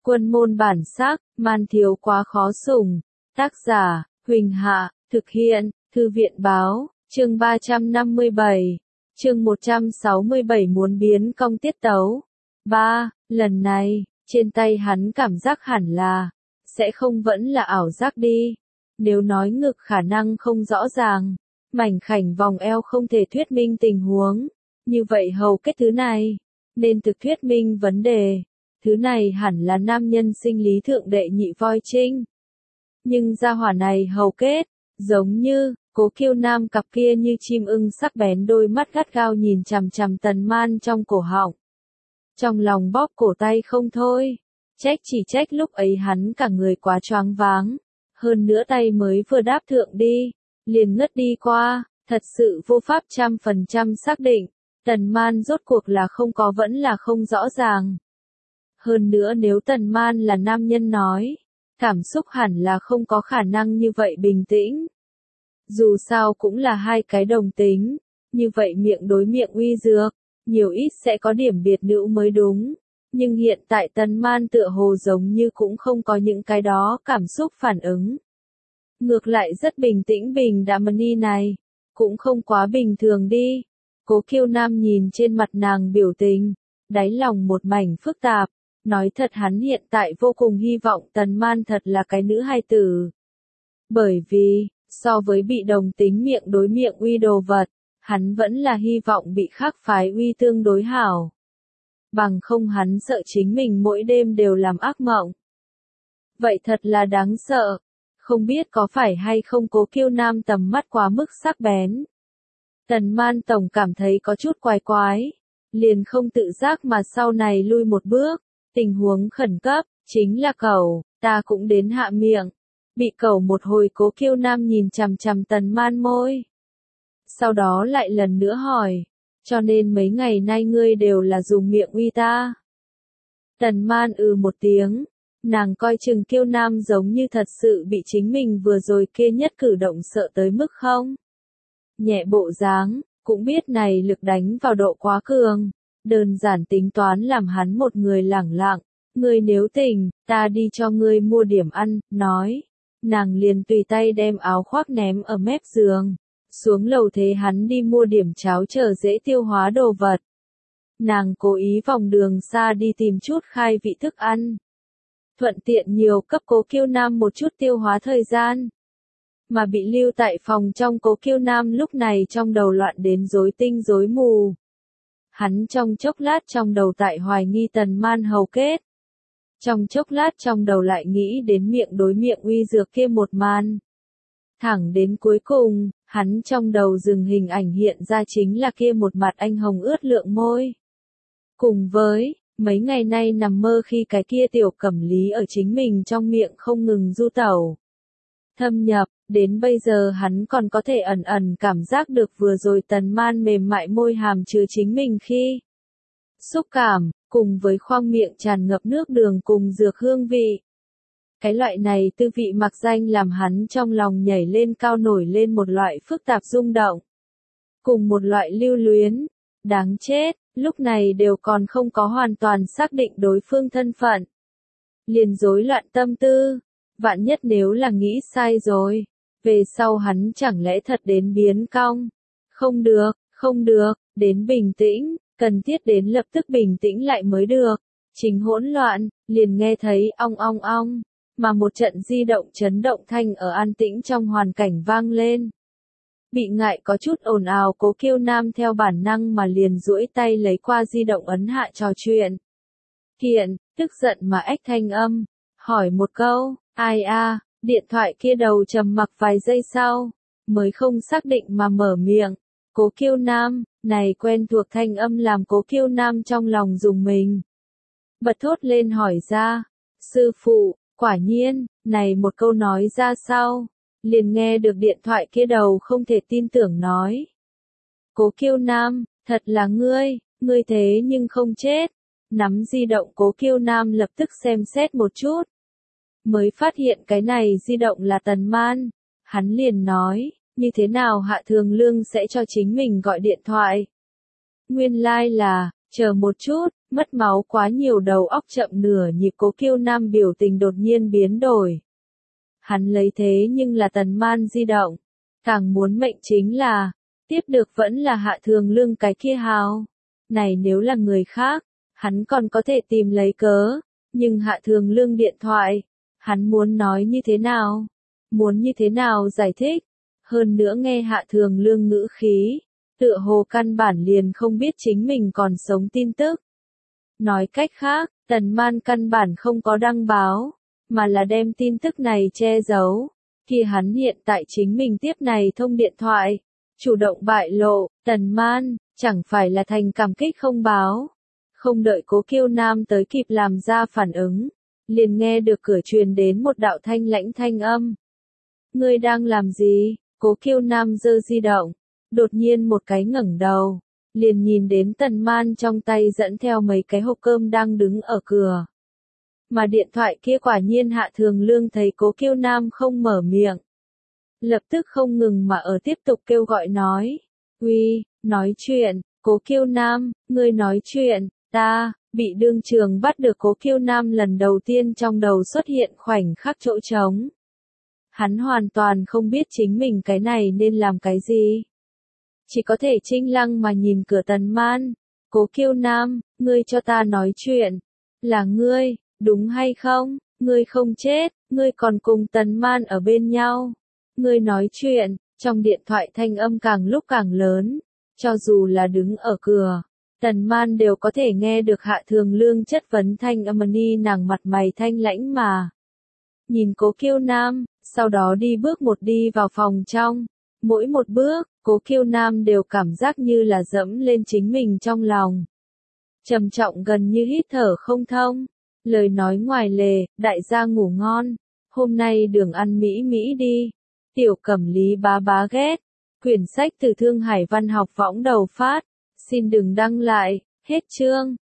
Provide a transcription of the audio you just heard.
Quân môn bản sắc, man thiếu quá khó sủng. Tác giả, Huỳnh Hạ, thực hiện, Thư viện báo, chương 357, chương 167 muốn biến cong tiết tấu. 3. Lần này, trên tay hắn cảm giác hẳn là, sẽ không vẫn là ảo giác đi. Nếu nói ngực khả năng không rõ ràng, mảnh khảnh vòng eo không thể thuyết minh tình huống, như vậy hầu kết thứ này, nên thực thuyết minh vấn đề. Thứ này hẳn là nam nhân sinh lý thượng đệ nhị voi trinh. Nhưng gia hỏa này hầu kết, giống như, Cố Kiêu Nam cặp kia như chim ưng sắc bén đôi mắt gắt gao nhìn chằm chằm Tần Man trong cổ họng. Trong lòng bóp cổ tay không thôi, chỉ trách lúc ấy hắn cả người quá choáng váng, hơn nữa tay mới vừa đáp thượng đi, liền ngất đi qua, thật sự vô pháp 100% xác định, Tần Man rốt cuộc là không có vẫn là không rõ ràng. Hơn nữa nếu Tần Man là nam nhân nói, cảm xúc hẳn là không có khả năng như vậy bình tĩnh. Dù sao cũng là hai cái đồng tính, như vậy miệng đối miệng uy dược, nhiều ít sẽ có điểm biệt nữ mới đúng. Nhưng hiện tại Tần Man tựa hồ giống như cũng không có những cái đó cảm xúc phản ứng. Ngược lại rất bình tĩnh bình đạm ni này, cũng không quá bình thường đi. Cố Kiêu Nam nhìn trên mặt nàng biểu tình, đáy lòng một mảnh phức tạp. Nói thật hắn hiện tại vô cùng hy vọng Tần Man thật là cái nữ hài tử. Bởi vì, so với bị đồng tính miệng đối miệng uy đồ vật, hắn vẫn là hy vọng bị khác phái uy tương đối hảo. Bằng không hắn sợ chính mình mỗi đêm đều làm ác mộng. Vậy thật là đáng sợ. Không biết có phải hay không Cố Kiêu Nam tầm mắt quá mức sắc bén. Tần Man tổng cảm thấy có chút quái quái. Liền không tự giác mà sau này lui một bước. Tình huống khẩn cấp, chính là cẩu, ta cũng đến hạ miệng. Bị cẩu một hồi Cố Kiêu Nam nhìn chằm chằm Tần Man môi. Sau đó lại lần nữa hỏi, cho nên mấy ngày nay ngươi đều là dùng miệng uy ta. Tần Man một tiếng, nàng coi chừng Kiêu Nam giống như thật sự bị chính mình vừa rồi kia nhất cử động sợ tới mức không. Nhẹ bộ dáng, cũng biết này lực đánh vào độ quá cường. Đơn giản tính toán làm hắn một người lẳng lặng, ngươi nếu tỉnh, ta đi cho ngươi mua điểm ăn, nói. Nàng liền tùy tay đem áo khoác ném ở mép giường, xuống lầu thế hắn đi mua điểm cháo chờ dễ tiêu hóa đồ vật. Nàng cố ý vòng đường xa đi tìm chút khai vị thức ăn. Thuận tiện nhiều cấp Cố Kiêu Nam một chút tiêu hóa thời gian. Mà bị lưu tại phòng trong Cố Kiêu Nam lúc này trong đầu loạn đến rối tinh rối mù. Hắn trong chốc lát trong đầu tại hoài nghi Tần Man hầu kết. Trong chốc lát trong đầu lại nghĩ đến miệng đối miệng uy dược kia một màn. Thẳng đến cuối cùng, hắn trong đầu dừng hình ảnh hiện ra chính là kia một mặt anh hồng ướt lượng môi. Cùng với, mấy ngày nay nằm mơ khi cái kia tiểu cẩm lý ở chính mình trong miệng không ngừng du tẩu. Thâm nhập, đến bây giờ hắn còn có thể ẩn ẩn cảm giác được vừa rồi Tần Man mềm mại môi hàm chứa chính mình khi xúc cảm, cùng với khoang miệng tràn ngập nước đường cùng dược hương vị. Cái loại này tư vị mặc danh làm hắn trong lòng nhảy lên cao nổi lên một loại phức tạp rung động. Cùng một loại lưu luyến, đáng chết, lúc này đều còn không có hoàn toàn xác định đối phương thân phận. Liền rối loạn tâm tư, vạn nhất nếu là nghĩ sai rồi. Về sau hắn chẳng lẽ thật đến biến cong? Không được, đến bình tĩnh, cần thiết đến lập tức bình tĩnh lại mới được. Chính hỗn loạn, liền nghe thấy ong ong ong, mà một trận di động chấn động thanh ở an tĩnh trong hoàn cảnh vang lên. Bị ngại có chút ồn ào Cố Kiêu Nam theo bản năng mà liền duỗi tay lấy qua di động ấn hạ trò chuyện. Kiện, tức giận mà ếch thanh âm, hỏi một câu, ai a? Điện thoại kia đầu trầm mặc vài giây sau, mới không xác định mà mở miệng. Cố Kiêu Nam, này quen thuộc thanh âm làm Cố Kiêu Nam trong lòng rùng mình. Bật thốt lên hỏi ra, sư phụ, quả nhiên, này một câu nói ra sau, liền nghe được điện thoại kia đầu không thể tin tưởng nói. Cố Kiêu Nam, thật là ngươi thế nhưng không chết. Nắm di động Cố Kiêu Nam lập tức xem xét một chút. Mới phát hiện cái này di động là Tần Man. Hắn liền nói, như thế nào Hạ Thường Lương sẽ cho chính mình gọi điện thoại. Nguyên lai là, Chờ một chút, mất máu quá nhiều đầu óc chậm nửa nhịp Cố Kiêu Nam biểu tình đột nhiên biến đổi. Hắn lấy thế nhưng là Tần Man di động. Càng muốn mệnh chính là, tiếp được vẫn là Hạ Thường Lương cái kia hào. Này nếu là người khác, hắn còn có thể tìm lấy cớ. Nhưng Hạ Thường Lương điện thoại, hắn muốn nói như thế nào? Muốn như thế nào giải thích? Hơn nữa nghe Hạ Thường Lương ngữ khí, tựa hồ căn bản liền không biết chính mình còn sống tin tức. Nói cách khác, Tần Man căn bản không có đăng báo, mà là đem tin tức này che giấu. Khi hắn hiện tại chính mình tiếp này thông điện thoại, chủ động bại lộ, Tần Man, chẳng phải là thành cảm kích không báo. Không đợi Cố Kiêu Nam tới kịp làm ra phản ứng, liền nghe được cửa truyền đến một đạo thanh lãnh thanh âm. Ngươi đang làm gì? Cố Kiêu Nam giơ di động, đột nhiên một cái ngẩng đầu, liền nhìn đến Tần Man trong tay dẫn theo mấy cái hộp cơm đang đứng ở cửa. Mà điện thoại kia quả nhiên Hạ Thường Lương thấy Cố Kiêu Nam không mở miệng, lập tức không ngừng mà ở tiếp tục kêu gọi nói. Uy, nói chuyện, Cố Kiêu Nam, ngươi nói chuyện, ta, bị đương trường bắt được Cố Kiêu Nam lần đầu tiên trong đầu xuất hiện khoảnh khắc chỗ trống. Hắn hoàn toàn không biết chính mình cái này nên làm cái gì. Chỉ có thể trinh lăng mà nhìn cửa Tần Man. Cố Kiêu Nam, ngươi cho ta nói chuyện. Là ngươi, đúng hay không? Ngươi không chết, ngươi còn cùng Tần Man ở bên nhau. Ngươi nói chuyện, trong điện thoại thanh âm càng lúc càng lớn. Cho dù là đứng ở cửa, Tần Man đều có thể nghe được Hạ Thường Lương chất vấn thanh âm ni nàng mặt mày thanh lãnh mà. Nhìn Cố Kiêu Nam, sau đó đi bước một đi vào phòng trong. Mỗi một bước, Cố Kiêu Nam đều cảm giác như là dẫm lên chính mình trong lòng. Trầm trọng gần như hít thở không thông. Lời nói ngoài lề, đại gia ngủ ngon. Hôm nay đường ăn Mỹ Mỹ đi. Tiểu Cẩm Lý bá bá ghét. Quyển sách từ Thương Hải Văn học võng đầu phát. Xin đừng đăng lại. Hết chương.